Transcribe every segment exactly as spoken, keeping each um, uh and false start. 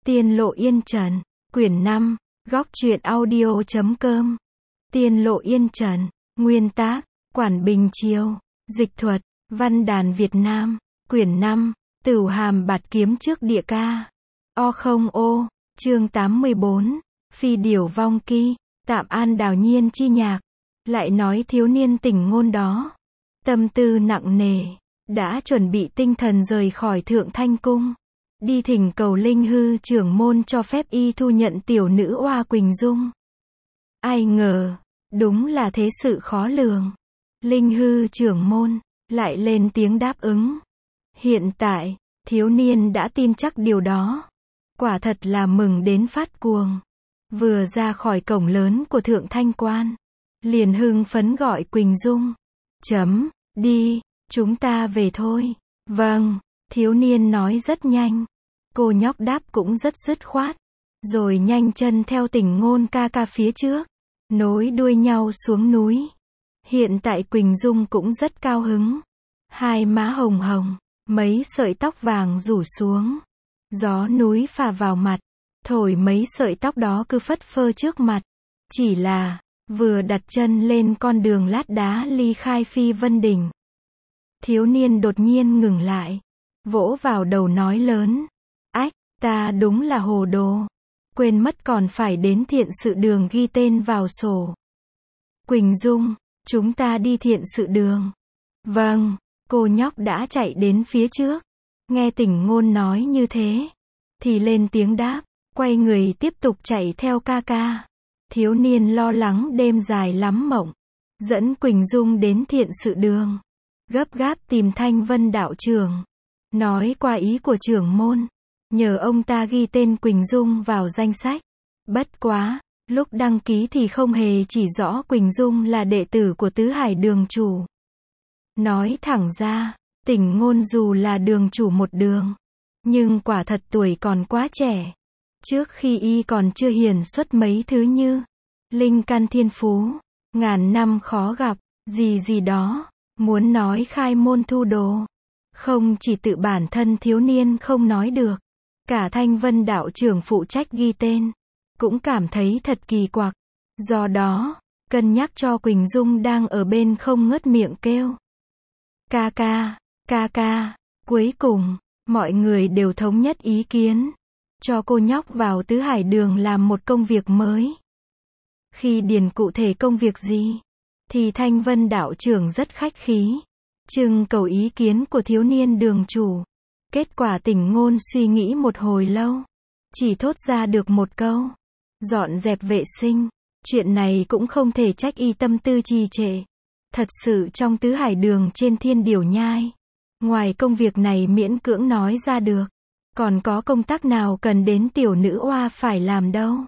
Tiên Lộ Yên Trần, quyển năm, góc truyện audio chấm com. Tiên Lộ Yên Trần, nguyên tác, Quản Bình Chiêu, dịch thuật, Văn đàn Việt Nam, quyển năm, Tửu Hàm Bạt Kiếm Trước Địa Ca. O không ô, chương tám mươi bốn, Phi Điểu Vong Ki, Tạm An Đào Nhiên chi nhạc. Lại nói thiếu niên tỉnh ngôn đó, tâm tư nặng nề, đã chuẩn bị tinh thần rời khỏi Thượng Thanh Cung, đi thỉnh cầu Linh Hư trưởng môn cho phép y thu nhận tiểu nữ oa Quỳnh Dung. Ai ngờ, đúng là thế sự khó lường. Linh Hư trưởng môn lại lên tiếng đáp ứng. Hiện tại, thiếu niên đã tin chắc điều đó. Quả thật là mừng đến phát cuồng. Vừa ra khỏi cổng lớn của Thượng Thanh Quan, liền hưng phấn gọi Quỳnh Dung. Chấm, đi, chúng ta về thôi. Vâng, thiếu niên nói rất nhanh. Cô nhóc đáp cũng rất dứt khoát. Rồi nhanh chân theo Tỉnh Ngôn ca ca phía trước, nối đuôi nhau xuống núi. Hiện tại Quỳnh Dung cũng rất cao hứng. Hai má hồng hồng, mấy sợi tóc vàng rủ xuống. Gió núi phả vào mặt, thổi mấy sợi tóc đó cứ phất phơ trước mặt. Chỉ là, vừa đặt chân lên con đường lát đá ly khai Phi Vân Đỉnh, thiếu niên đột nhiên ngừng lại, vỗ vào đầu nói lớn. Ách, ta đúng là hồ đồ. Quên mất còn phải đến thiện sự đường ghi tên vào sổ. Quỳnh Dung, chúng ta đi thiện sự đường. Vâng, cô nhóc đã chạy đến phía trước. Nghe Tỉnh Ngôn nói như thế, thì lên tiếng đáp, quay người tiếp tục chạy theo ca ca. Thiếu niên lo lắng đêm dài lắm mộng, dẫn Quỳnh Dung đến thiện sự đường, gấp gáp tìm Thanh Vân đạo trưởng, nói qua ý của trưởng môn, nhờ ông ta ghi tên Quỳnh Dung vào danh sách. Bất quá, lúc đăng ký thì không hề chỉ rõ Quỳnh Dung là đệ tử của Tứ Hải đường chủ. Nói thẳng ra, Tỉnh Ngôn dù là đường chủ một đường, nhưng quả thật tuổi còn quá trẻ. Trước khi y còn chưa hiển xuất mấy thứ như linh căn thiên phú, ngàn năm khó gặp, gì gì đó, muốn nói khai môn thu đồ. Không chỉ tự bản thân thiếu niên không nói được, cả Thanh Vân đạo trưởng phụ trách ghi tên, cũng cảm thấy thật kỳ quặc. Do đó, cân nhắc cho Quỳnh Dung đang ở bên không ngớt miệng kêu. Ca ca, ca ca, cuối cùng, mọi người đều thống nhất ý kiến, cho cô nhóc vào Tứ Hải đường làm một công việc mới. Khi điền cụ thể công việc gì, thì Thanh Vân đạo trưởng rất khách khí, trưng cầu ý kiến của thiếu niên đường chủ. Kết quả Tỉnh Ngôn suy nghĩ một hồi lâu, chỉ thốt ra được một câu. Dọn dẹp vệ sinh. Chuyện này cũng không thể trách y tâm tư trì trệ. Thật sự trong Tứ Hải đường trên Thiên Điểu Nhai, ngoài công việc này miễn cưỡng nói ra được, còn có công tác nào cần đến tiểu nữ oa phải làm đâu.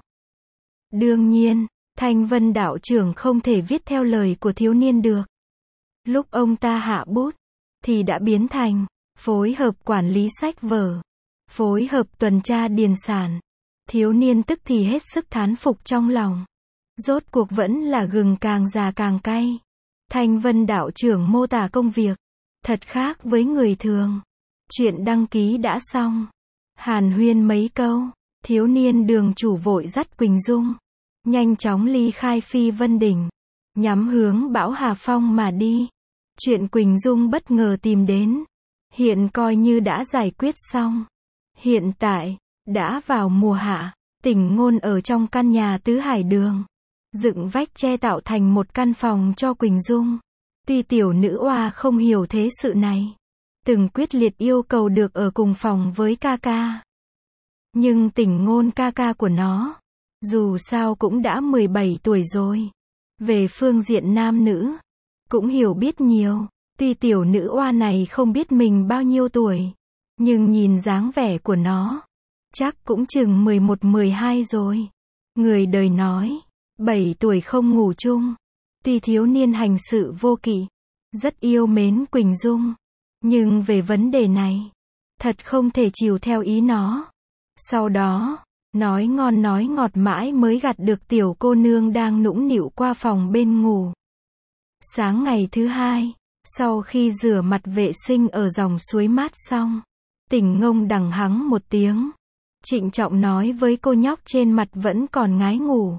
Đương nhiên, Thanh Vân đạo trưởng không thể viết theo lời của thiếu niên được. Lúc ông ta hạ bút, thì đã biến thành phối hợp quản lý sách vở, phối hợp tuần tra điền sản. Thiếu niên tức thì hết sức thán phục trong lòng. Rốt cuộc vẫn là gừng càng già càng cay. Thanh Vân đạo trưởng mô tả công việc thật khác với người thường. Chuyện đăng ký đã xong, hàn huyên mấy câu, thiếu niên đường chủ vội dắt Quỳnh Dung nhanh chóng ly khai Phi Vân Đỉnh, nhắm hướng Bão Hà Phong mà đi. Chuyện Quỳnh Dung bất ngờ tìm đến, hiện coi như đã giải quyết xong. Hiện tại, đã vào mùa hạ, Tỉnh Ngôn ở trong căn nhà Tứ Hải đường, dựng vách che tạo thành một căn phòng cho Quỳnh Dung. Tuy tiểu nữ oa không hiểu thế sự này, từng quyết liệt yêu cầu được ở cùng phòng với ca ca. Nhưng Tỉnh Ngôn ca ca của nó, dù sao cũng đã mười bảy tuổi rồi. Về phương diện nam nữ, cũng hiểu biết nhiều. Tuy tiểu nữ oa này không biết mình bao nhiêu tuổi, nhưng nhìn dáng vẻ của nó, chắc cũng chừng mười một mười hai rồi. Người đời nói, bảy tuổi không ngủ chung. Tuy thiếu niên hành sự vô kỵ, rất yêu mến Quỳnh Dung, nhưng về vấn đề này, thật không thể chiều theo ý nó. Sau đó, nói ngon nói ngọt mãi mới gặt được tiểu cô nương đang nũng nịu qua phòng bên ngủ. Sáng ngày thứ hai, sau khi rửa mặt vệ sinh ở dòng suối mát xong, Tỉnh Ngôn đằng hắng một tiếng, trịnh trọng nói với cô nhóc trên mặt vẫn còn ngái ngủ.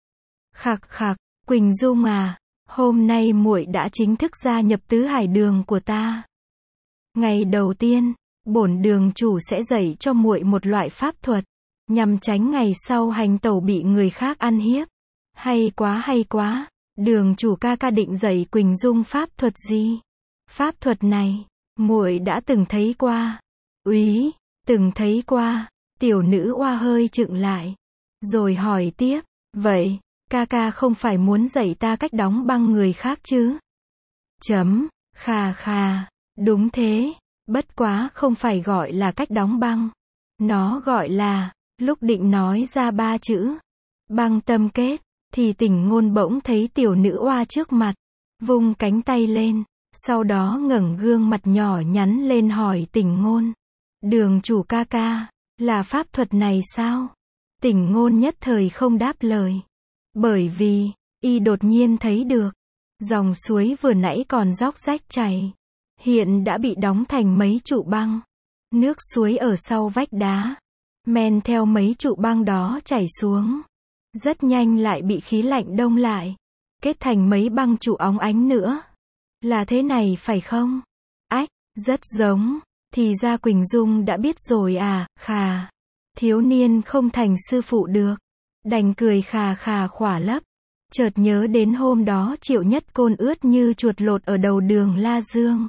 Khặc khặc, Quỳnh Dung à, hôm nay muội đã chính thức gia nhập tứ hải đường của ta. Ngày đầu tiên, bổn đường chủ sẽ dạy cho muội một loại pháp thuật, nhằm tránh ngày sau hành tẩu bị người khác ăn hiếp. Hay quá hay quá, đường chủ ca ca định dạy Quỳnh Dung pháp thuật gì? Pháp thuật này, muội đã từng thấy qua. Úy, từng thấy qua. Tiểu nữ oa hơi chựng lại, rồi hỏi tiếp, vậy, ca ca không phải muốn dạy ta cách đóng băng người khác chứ? Chấm, khà khà, đúng thế, bất quá không phải gọi là cách đóng băng. Nó gọi là, lúc định nói ra ba chữ, băng tâm kết, thì Tỉnh Ngôn bỗng thấy tiểu nữ oa trước mặt, vung cánh tay lên, sau đó ngẩng gương mặt nhỏ nhắn lên hỏi Tỉnh Ngôn, đường chủ ca ca, là pháp thuật này sao? Tỉnh Ngôn nhất thời không đáp lời, bởi vì, y đột nhiên thấy được, dòng suối vừa nãy còn róc rách chảy, hiện đã bị đóng thành mấy trụ băng. Nước suối ở sau vách đá, men theo mấy trụ băng đó chảy xuống, rất nhanh lại bị khí lạnh đông lại, kết thành mấy băng trụ óng ánh nữa. Là thế này phải không? Ách, rất giống. Thì ra Quỳnh Dung đã biết rồi à, khà. Thiếu niên không thành sư phụ được, đành cười khà khà khỏa lấp. Chợt nhớ đến hôm đó Triệu Nhất Côn ướt như chuột lột ở đầu đường La Dương.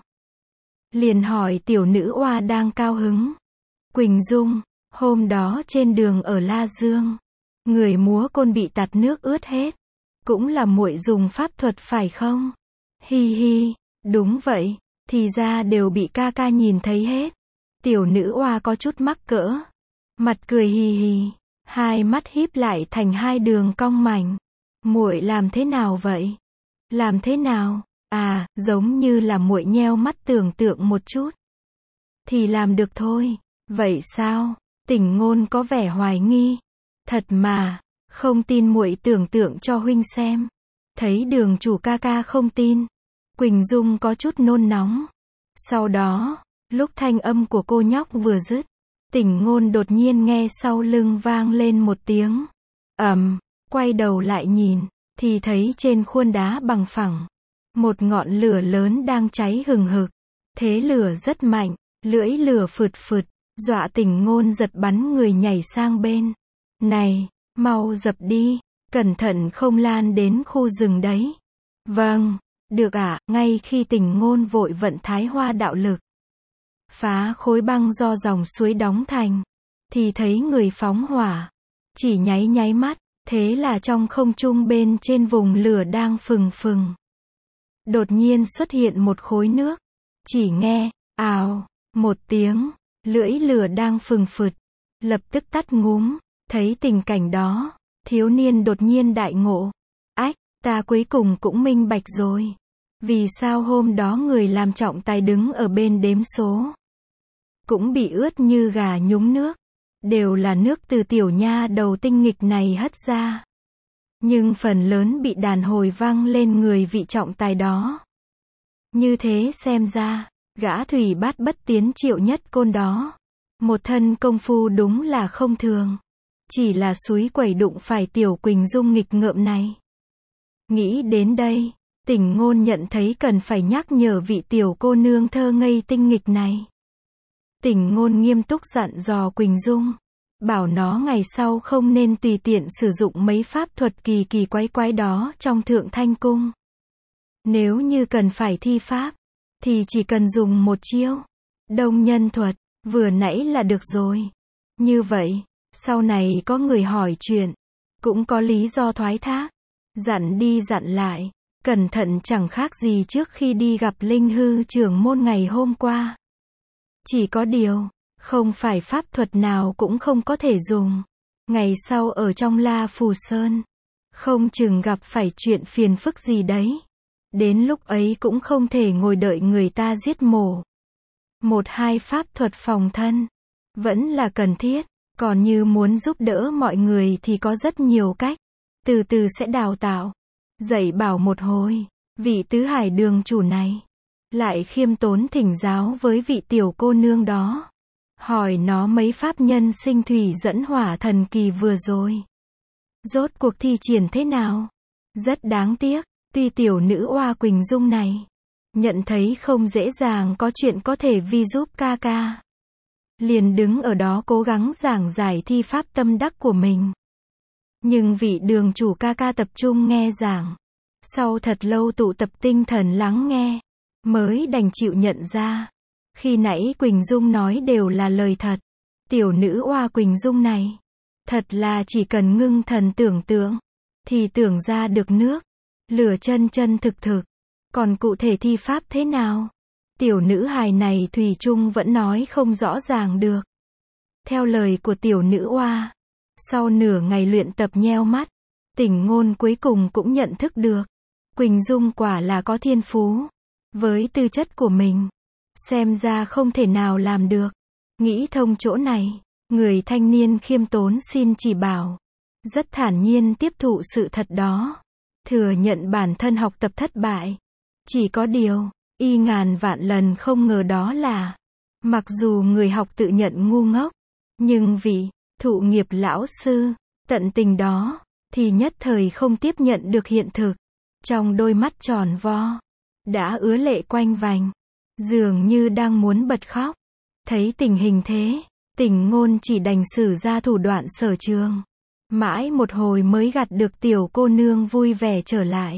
Liền hỏi tiểu nữ oa đang cao hứng. Quỳnh Dung, hôm đó trên đường ở La Dương, người múa côn bị tạt nước ướt hết. Cũng là muội dùng pháp thuật phải không? Hi hi, đúng vậy, thì ra đều bị ca ca nhìn thấy hết. Tiểu nữ oa có chút mắc cỡ, mặt cười hì hì, hai mắt híp lại thành hai đường cong mảnh. Muội làm thế nào vậy? Làm thế nào? À, giống như là muội nheo mắt tưởng tượng một chút. Thì làm được thôi. Vậy sao? Tỉnh Ngôn có vẻ hoài nghi. Thật mà, không tin muội tưởng tượng cho huynh xem. Thấy đường chủ ca ca không tin, Quỳnh Dung có chút nôn nóng. Sau đó, lúc thanh âm của cô nhóc vừa dứt, Tỉnh Ngôn đột nhiên nghe sau lưng vang lên một tiếng ầm, quay đầu lại nhìn, thì thấy trên khuôn đá bằng phẳng, một ngọn lửa lớn đang cháy hừng hực. Thế lửa rất mạnh, lưỡi lửa phượt phượt, dọa Tỉnh Ngôn giật bắn người nhảy sang bên. Này, mau dập đi, cẩn thận không lan đến khu rừng đấy. Vâng, được ạ. À, ngay khi Tỉnh Ngôn vội vận Thái Hoa đạo lực, phá khối băng do dòng suối đóng thành, thì thấy người phóng hỏa, chỉ nháy nháy mắt, thế là trong không trung bên trên vùng lửa đang phừng phừng, đột nhiên xuất hiện một khối nước, chỉ nghe, ào, một tiếng, lưỡi lửa đang phừng phượt, lập tức tắt ngúm. Thấy tình cảnh đó, thiếu niên đột nhiên đại ngộ. Ách, ta cuối cùng cũng minh bạch rồi. Vì sao hôm đó người làm trọng tài đứng ở bên đếm số, cũng bị ướt như gà nhúng nước. Đều là nước từ tiểu nha đầu tinh nghịch này hất ra. Nhưng phần lớn bị đàn hồi văng lên người vị trọng tài đó. Như thế xem ra, gã thủy bát bất tiến Triệu Nhất Côn đó, một thân công phu đúng là không thường. Chỉ là suối quẩy đụng phải tiểu Quỳnh Dung nghịch ngợm này. Nghĩ đến đây, Tỉnh Ngôn nhận thấy cần phải nhắc nhở vị tiểu cô nương thơ ngây tinh nghịch này. Tỉnh Ngôn nghiêm túc dặn dò Quỳnh Dung, bảo nó ngày sau không nên tùy tiện sử dụng mấy pháp thuật kỳ kỳ quái quái đó trong Thượng Thanh Cung. Nếu như cần phải thi pháp, thì chỉ cần dùng một chiêu Đông Nhân thuật vừa nãy là được rồi. Như vậy, sau này có người hỏi chuyện, cũng có lý do thoái thác. Dặn đi dặn lại, cẩn thận chẳng khác gì trước khi đi gặp Linh Hư trưởng môn ngày hôm qua. Chỉ có điều, không phải pháp thuật nào cũng không có thể dùng. Ngày sau ở trong La Phù Sơn, không chừng gặp phải chuyện phiền phức gì đấy. Đến lúc ấy cũng không thể ngồi đợi người ta giết mổ. Một hai pháp thuật phòng thân, vẫn là cần thiết. Còn như muốn giúp đỡ mọi người thì có rất nhiều cách. Từ từ sẽ đào tạo, dạy bảo một hồi. Vị tứ hải đường chủ này lại khiêm tốn thỉnh giáo với vị tiểu cô nương đó. hỏi nó mấy pháp nhân sinh thủy dẫn hỏa thần kỳ vừa rồi. Rốt cuộc thi triển thế nào? Rất đáng tiếc, tuy tiểu nữ oa Quỳnh Dung này nhận thấy không dễ dàng có chuyện có thể vi giúp ca ca, liền đứng ở đó cố gắng giảng giải thi pháp tâm đắc của mình. Nhưng vị đường chủ ca ca tập trung nghe giảng, sau thật lâu tụ tập tinh thần lắng nghe, mới đành chịu nhận ra, khi nãy Quỳnh Dung nói đều là lời thật. Tiểu nữ oa Quỳnh Dung này, thật là chỉ cần ngưng thần tưởng tượng, thì tưởng ra được nước, lửa chân chân thực thực. Còn cụ thể thi pháp thế nào? Tiểu nữ hài này thủy chung vẫn nói không rõ ràng được. Theo lời của tiểu nữ oa, sau nửa ngày luyện tập nheo mắt, Tỉnh Ngôn cuối cùng cũng nhận thức được, Quỳnh Dung quả là có thiên phú. Với tư chất của mình, xem ra không thể nào làm được. Nghĩ thông chỗ này, người thanh niên khiêm tốn xin chỉ bảo, rất thản nhiên tiếp thụ sự thật đó, thừa nhận bản thân học tập thất bại. Chỉ có điều, y ngàn vạn lần không ngờ đó là, mặc dù người học tự nhận ngu ngốc, nhưng vị thụ nghiệp lão sư tận tình đó, thì nhất thời không tiếp nhận được hiện thực. Trong đôi mắt tròn vo, đã ứa lệ quanh vành, dường như đang muốn bật khóc. Thấy tình hình thế, Tỉnh Ngôn chỉ đành sử ra thủ đoạn sở trường. Mãi một hồi mới gặt được tiểu cô nương vui vẻ trở lại.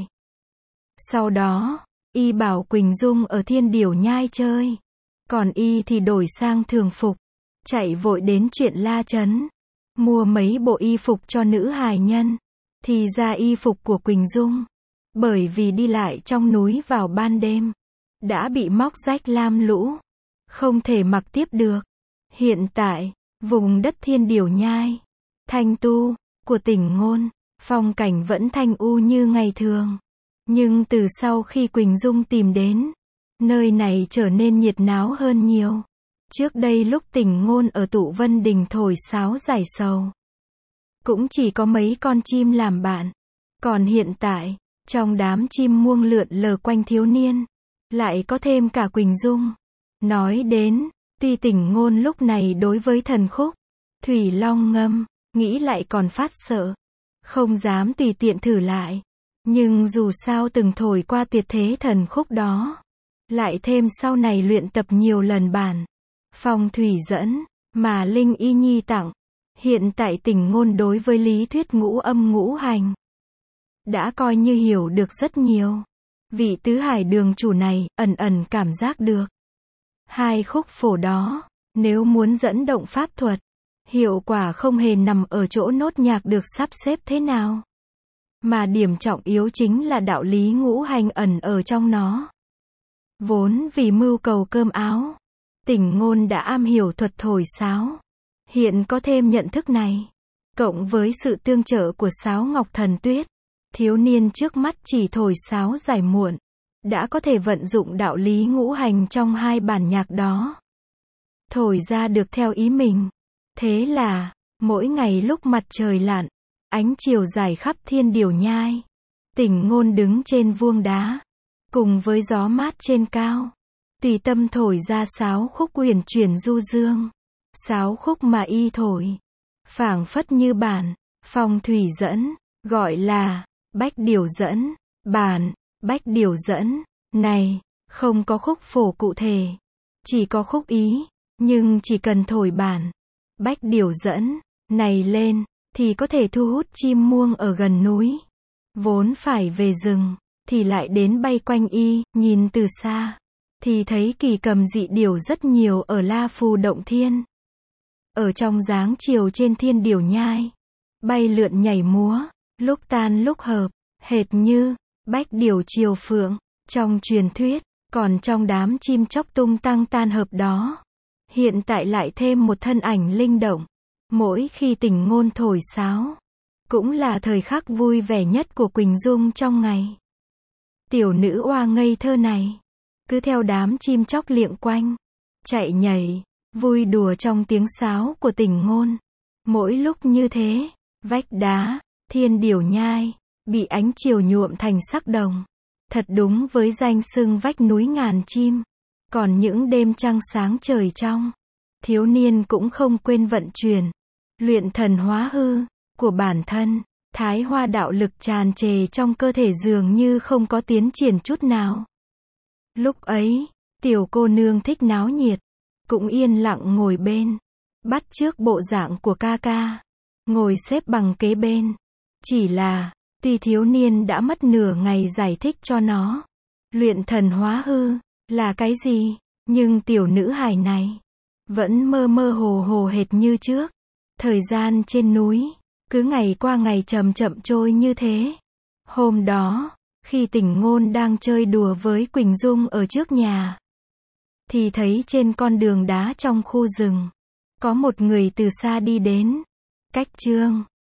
Sau đó, y bảo Quỳnh Dung ở Thiên Điểu Nhai chơi. Còn y thì đổi sang thường phục, chạy vội đến chuyện La Trấn, mua mấy bộ y phục cho nữ hài nhân. Thì ra y phục của Quỳnh Dung, bởi vì đi lại trong núi vào ban đêm, đã bị móc rách lam lũ, không thể mặc tiếp được. Hiện tại, vùng đất Thiên Điểu Nhai, Thanh Tu, của Tỉnh Ngôn, phong cảnh vẫn thanh u như ngày thường. Nhưng từ sau khi Quỳnh Dung tìm đến, nơi này trở nên nhiệt náo hơn nhiều. Trước đây lúc Tỉnh Ngôn ở Tụ Vân Đình thổi sáo giải sầu, cũng chỉ có mấy con chim làm bạn. Còn hiện tại, trong đám chim muông lượn lờ quanh thiếu niên, lại có thêm cả Quỳnh Dung. Nói đến, tuy Tỉnh Ngôn lúc này đối với thần khúc Thủy Long Ngâm, nghĩ lại còn phát sợ, không dám tùy tiện thử lại. Nhưng dù sao từng thổi qua tuyệt thế thần khúc đó, lại thêm sau này luyện tập nhiều lần bản phong thủy dẫn mà Linh Y Nhi tặng, hiện tại Tỉnh Ngôn đối với lý thuyết ngũ âm ngũ hành đã coi như hiểu được rất nhiều. Vị tứ hải đường chủ này ẩn ẩn cảm giác được, hai khúc phổ đó, nếu muốn dẫn động pháp thuật, hiệu quả không hề nằm ở chỗ nốt nhạc được sắp xếp thế nào, mà điểm trọng yếu chính là đạo lý ngũ hành ẩn ở trong nó. Vốn vì mưu cầu cơm áo, Tỉnh Ngôn đã am hiểu thuật thổi sáo. Hiện có thêm nhận thức này, cộng với sự tương trợ của Sáo Ngọc Thần Tuyết, thiếu niên trước mắt chỉ thổi sáo giải muộn, đã có thể vận dụng đạo lý ngũ hành trong hai bản nhạc đó, thổi ra được theo ý mình. Thế là, mỗi ngày lúc mặt trời lặn, ánh chiều rải khắp Thiên Điểu Nhai, Tỉnh Ngôn đứng trên vuông đá, cùng với gió mát trên cao, tùy tâm thổi ra sáo khúc uyển chuyển du dương. Sáo khúc mà y thổi, phảng phất như bản phong thủy dẫn, gọi là bách điểu dẫn. Bản bách điểu dẫn này không có khúc phổ cụ thể, chỉ có khúc ý, nhưng chỉ cần thổi bản bách điểu dẫn này lên, thì có thể thu hút chim muông ở gần núi, vốn phải về rừng, thì lại đến bay quanh y. Nhìn từ xa, thì thấy kỳ cầm dị điểu rất nhiều ở La Phù Động Thiên. Ở trong dáng chiều trên Thiên Điểu Nhai, bay lượn nhảy múa, lúc tan lúc hợp, hệt như bách điểu chiều phượng trong truyền thuyết. Còn trong đám chim chóc tung tăng tan hợp đó, hiện tại lại thêm một thân ảnh linh động. Mỗi khi Tỉnh Ngôn thổi sáo, cũng là thời khắc vui vẻ nhất của Quỳnh Dung trong ngày. Tiểu nữ oa ngây thơ này, cứ theo đám chim chóc liệng quanh, chạy nhảy, vui đùa trong tiếng sáo của Tỉnh Ngôn. Mỗi lúc như thế, vách đá Thiên Điểu Nhai bị ánh chiều nhuộm thành sắc đồng, thật đúng với danh xưng vách núi ngàn chim. Còn những đêm trăng sáng trời trong, thiếu niên cũng không quên vận chuyển, luyện thần hóa hư của bản thân. Thái hoa đạo lực tràn trề trong cơ thể dường như không có tiến triển chút nào. Lúc ấy, tiểu cô nương thích náo nhiệt, cũng yên lặng ngồi bên, bắt chước bộ dạng của ca ca, ngồi xếp bằng kế bên. Chỉ là, tuy thiếu niên đã mất nửa ngày giải thích cho nó, luyện thần hóa hư là cái gì, nhưng tiểu nữ hài này vẫn mơ mơ hồ hồ hệt như trước. Thời gian trên núi cứ ngày qua ngày chậm chậm trôi như thế. Hôm đó, khi Tỉnh Ngôn đang chơi đùa với Quỳnh Dung ở trước nhà, thì thấy trên con đường đá trong khu rừng, có một người từ xa đi đến. Cách Trương